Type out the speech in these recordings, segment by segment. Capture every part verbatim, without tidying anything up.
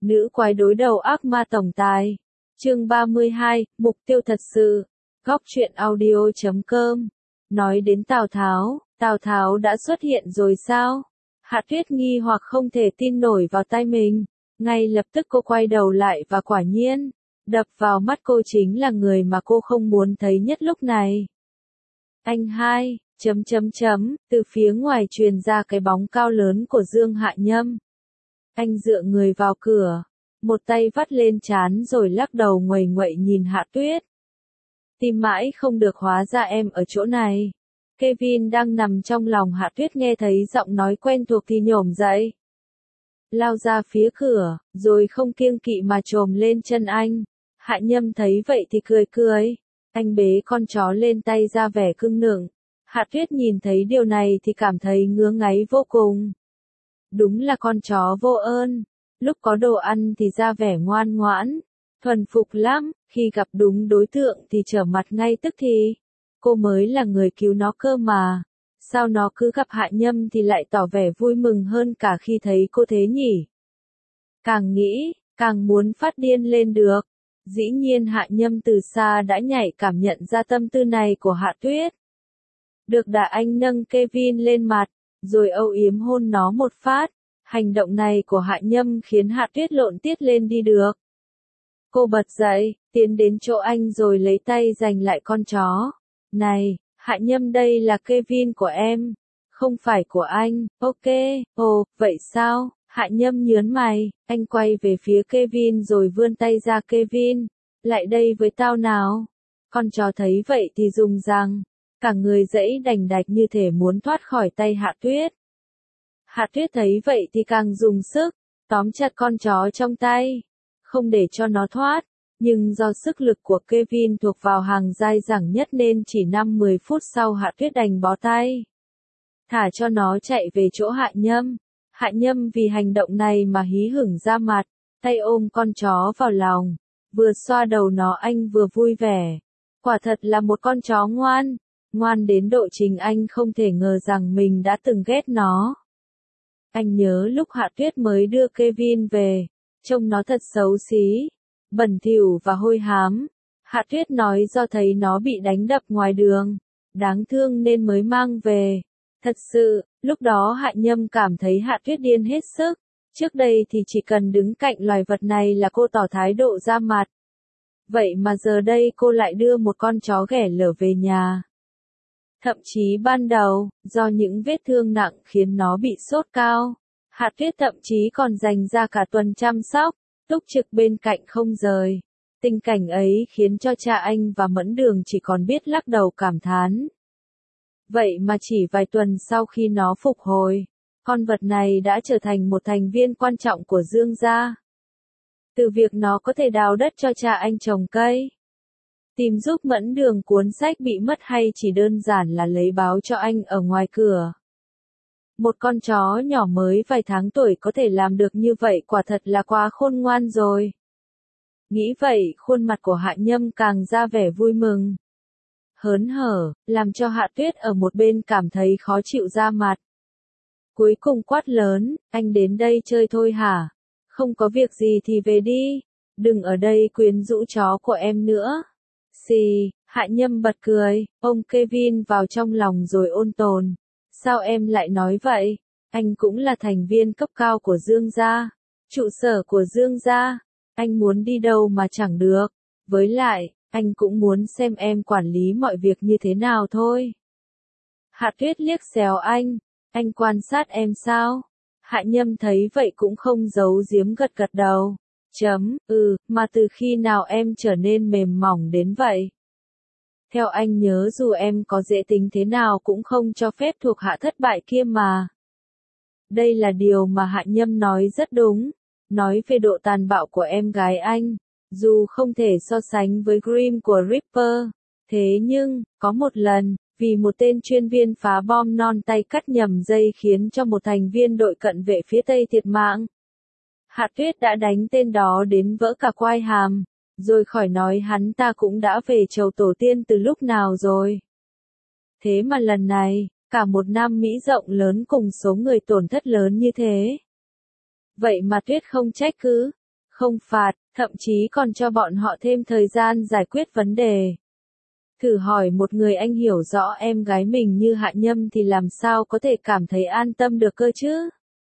Nữ quái đối đầu ác ma tổng tài. Chương ba mươi hai, mục tiêu thật sự. Góc truyện audio chấm com. Nói đến Tào Tháo, Tào Tháo đã xuất hiện rồi sao? Hạ Tuyết nghi hoặc không thể tin nổi vào tai mình. Ngay lập tức cô quay đầu lại và quả nhiên, đập vào mắt cô chính là người mà cô không muốn thấy nhất lúc này. Anh hai, chấm chấm chấm, từ phía ngoài truyền ra cái bóng cao lớn của Dương Hạ Nhâm. Anh dựa người vào cửa, một tay vắt lên trán rồi lắc đầu nguầy nguậy nhìn Hạ Tuyết. Tìm mãi không được, hóa ra em ở chỗ này. Kevin đang nằm trong lòng Hạ Tuyết nghe thấy giọng nói quen thuộc thì nhổm dậy. Lao ra phía cửa, rồi không kiêng kỵ mà chồm lên chân anh. Hạ Nhâm thấy vậy thì cười cười. Anh bế con chó lên tay ra vẻ cưng nựng. Hạ Tuyết nhìn thấy điều này thì cảm thấy ngứa ngáy vô cùng. Đúng là con chó vô ơn. Lúc có đồ ăn thì ra vẻ ngoan ngoãn, thuần phục lắm, khi gặp đúng đối tượng thì trở mặt ngay tức thì. Cô mới là người cứu nó cơ mà. Sao nó cứ gặp Hạ Nhâm thì lại tỏ vẻ vui mừng hơn cả khi thấy cô thế nhỉ? Càng nghĩ, càng muốn phát điên lên được. Dĩ nhiên Hạ Nhâm từ xa đã nhạy cảm nhận ra tâm tư này của Hạ Tuyết. Được đã anh nâng Kevin lên mặt, rồi âu yếm hôn nó một phát. Hành động này của Hạ Nhâm khiến Hạ Tuyết lộn tiết lên đi được. Cô bật dậy, tiến đến chỗ anh rồi lấy tay giành lại con chó. Này, Hạ Nhâm, đây là Kevin của em, không phải của anh. Ok, ồ, vậy sao? Hạ Nhâm nhớn mày, anh quay về phía Kevin rồi vươn tay ra. Kevin, lại đây với tao nào. Con chó thấy vậy thì dùng răng, cả người giãy đành đạch như thể muốn thoát khỏi tay Hạ Tuyết. Hạ Tuyết thấy vậy thì càng dùng sức, tóm chặt con chó trong tay, không để cho nó thoát. Nhưng do sức lực của Kevin thuộc vào hàng dai dẳng nhất nên chỉ năm mười phút sau Hạ Tuyết đành bó tay. Thả cho nó chạy về chỗ Hạ Nhâm. Hạ Nhâm vì hành động này mà hí hửng ra mặt, tay ôm con chó vào lòng, vừa xoa đầu nó anh vừa vui vẻ. Quả thật là một con chó ngoan, ngoan đến độ chính anh không thể ngờ rằng mình đã từng ghét nó. Anh nhớ lúc Hạ Tuyết mới đưa Kevin về, trông nó thật xấu xí, bẩn thỉu và hôi hám. Hạ Tuyết nói do thấy nó bị đánh đập ngoài đường, đáng thương nên mới mang về. Thật sự, lúc đó Hạ Nhâm cảm thấy Hạ Tuyết điên hết sức. Trước đây thì chỉ cần đứng cạnh loài vật này là cô tỏ thái độ ra mặt. Vậy mà giờ đây cô lại đưa một con chó ghẻ lở về nhà. Thậm chí ban đầu, do những vết thương nặng khiến nó bị sốt cao, Hạ Tuyết thậm chí còn dành ra cả tuần chăm sóc, túc trực bên cạnh không rời. Tình cảnh ấy khiến cho cha anh và Mẫn Đường chỉ còn biết lắc đầu cảm thán. Vậy mà chỉ vài tuần sau khi nó phục hồi, con vật này đã trở thành một thành viên quan trọng của Dương gia. Từ việc nó có thể đào đất cho cha anh trồng cây, tìm giúp Mẫn Đường cuốn sách bị mất, hay chỉ đơn giản là lấy báo cho anh ở ngoài cửa. Một con chó nhỏ mới vài tháng tuổi có thể làm được như vậy quả thật là quá khôn ngoan rồi. Nghĩ vậy, khuôn mặt của Hạ Nhâm càng ra vẻ vui mừng, hớn hở, làm cho Hạ Tuyết ở một bên cảm thấy khó chịu ra mặt. Cuối cùng quát lớn, anh đến đây chơi thôi hả? Không có việc gì thì về đi, đừng ở đây quyến rũ chó của em nữa. Xì, Hạ Nhâm bật cười, ôm Kevin vào trong lòng rồi ôn tồn. Sao em lại nói vậy? Anh cũng là thành viên cấp cao của Dương gia, trụ sở của Dương gia. Anh muốn đi đâu mà chẳng được. Với lại, anh cũng muốn xem em quản lý mọi việc như thế nào thôi. Hạ Tuyết liếc xéo anh, anh quan sát em sao? Hạ Nhâm thấy vậy cũng không giấu giếm gật gật đầu. Chấm, ừ, mà từ khi nào em trở nên mềm mỏng đến vậy? Theo anh nhớ dù em có dễ tính thế nào cũng không cho phép thuộc hạ thất bại kia mà. Đây là điều mà Hạ Nhâm nói rất đúng. Nói về độ tàn bạo của em gái anh, dù không thể so sánh với Grimm của Ripper, thế nhưng, có một lần, vì một tên chuyên viên phá bom non tay cắt nhầm dây khiến cho một thành viên đội cận vệ phía Tây thiệt mạng. Hạ Tuyết đã đánh tên đó đến vỡ cả quai hàm, rồi khỏi nói hắn ta cũng đã về chầu tổ tiên từ lúc nào rồi. Thế mà lần này, cả một Nam Mỹ rộng lớn cùng số người tổn thất lớn như thế. Vậy mà Tuyết không trách cứ, không phạt, thậm chí còn cho bọn họ thêm thời gian giải quyết vấn đề. Thử hỏi một người anh hiểu rõ em gái mình như Hạ Nhâm thì làm sao có thể cảm thấy an tâm được cơ chứ?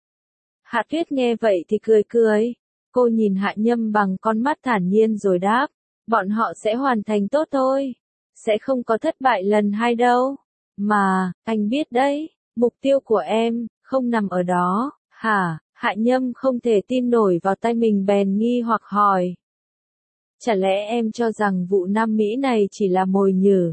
Hạ Tuyết nghe vậy thì cười cười. Cô nhìn Hạ Nhâm bằng con mắt thản nhiên rồi đáp, bọn họ sẽ hoàn thành tốt thôi. Sẽ không có thất bại lần hai đâu. Mà, anh biết đấy, mục tiêu của em, không nằm ở đó, hả? Hạ Nhâm không thể tin nổi vào tay mình bèn nghi hoặc hỏi. Chả lẽ em cho rằng vụ Nam Mỹ này chỉ là mồi nhử?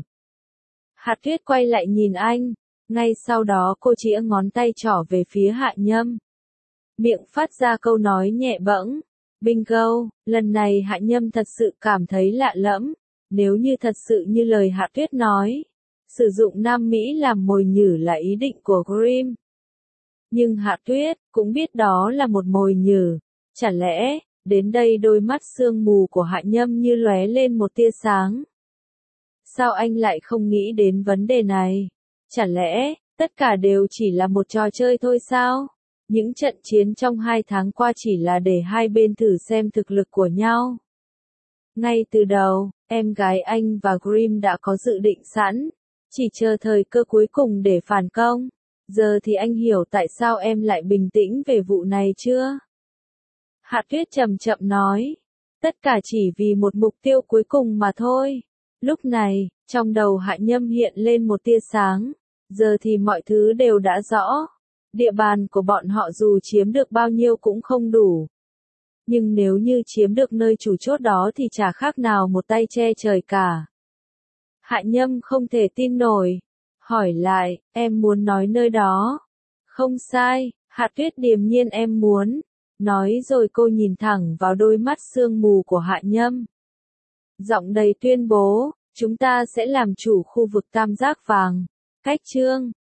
Hạ Tuyết quay lại nhìn anh, ngay sau đó cô chĩa ngón tay trỏ về phía Hạ Nhâm. Miệng phát ra câu nói nhẹ bẫng. Bingo, lần này Hạ Nhâm thật sự cảm thấy lạ lẫm. Nếu như thật sự như lời Hạ Tuyết nói, sử dụng Nam Mỹ làm mồi nhử là ý định của Grimm. Nhưng Hạ Tuyết cũng biết đó là một mồi nhử. Chả lẽ, đến đây đôi mắt sương mù của Hạ Nhâm như lóe lên một tia sáng. Sao anh lại không nghĩ đến vấn đề này? Chả lẽ, tất cả đều chỉ là một trò chơi thôi sao? Những trận chiến trong hai tháng qua chỉ là để hai bên thử xem thực lực của nhau. Ngay từ đầu, em gái anh và Grimm đã có dự định sẵn, chỉ chờ thời cơ cuối cùng để phản công. Giờ thì anh hiểu tại sao em lại bình tĩnh về vụ này chưa? Hạ Tuyết chậm chậm nói, tất cả chỉ vì một mục tiêu cuối cùng mà thôi. Lúc này, trong đầu Hạ Nhâm hiện lên một tia sáng, giờ thì mọi thứ đều đã rõ. Địa bàn của bọn họ dù chiếm được bao nhiêu cũng không đủ. Nhưng nếu như chiếm được nơi chủ chốt đó thì chả khác nào một tay che trời cả. Hạ Nhâm không thể tin nổi. Hỏi lại, em muốn nói nơi đó? Không sai, Hạ Tuyết điềm nhiên em muốn. Nói rồi cô nhìn thẳng vào đôi mắt sương mù của Hạ Nhâm. Giọng đầy tuyên bố, chúng ta sẽ làm chủ khu vực tam giác vàng. Cách chương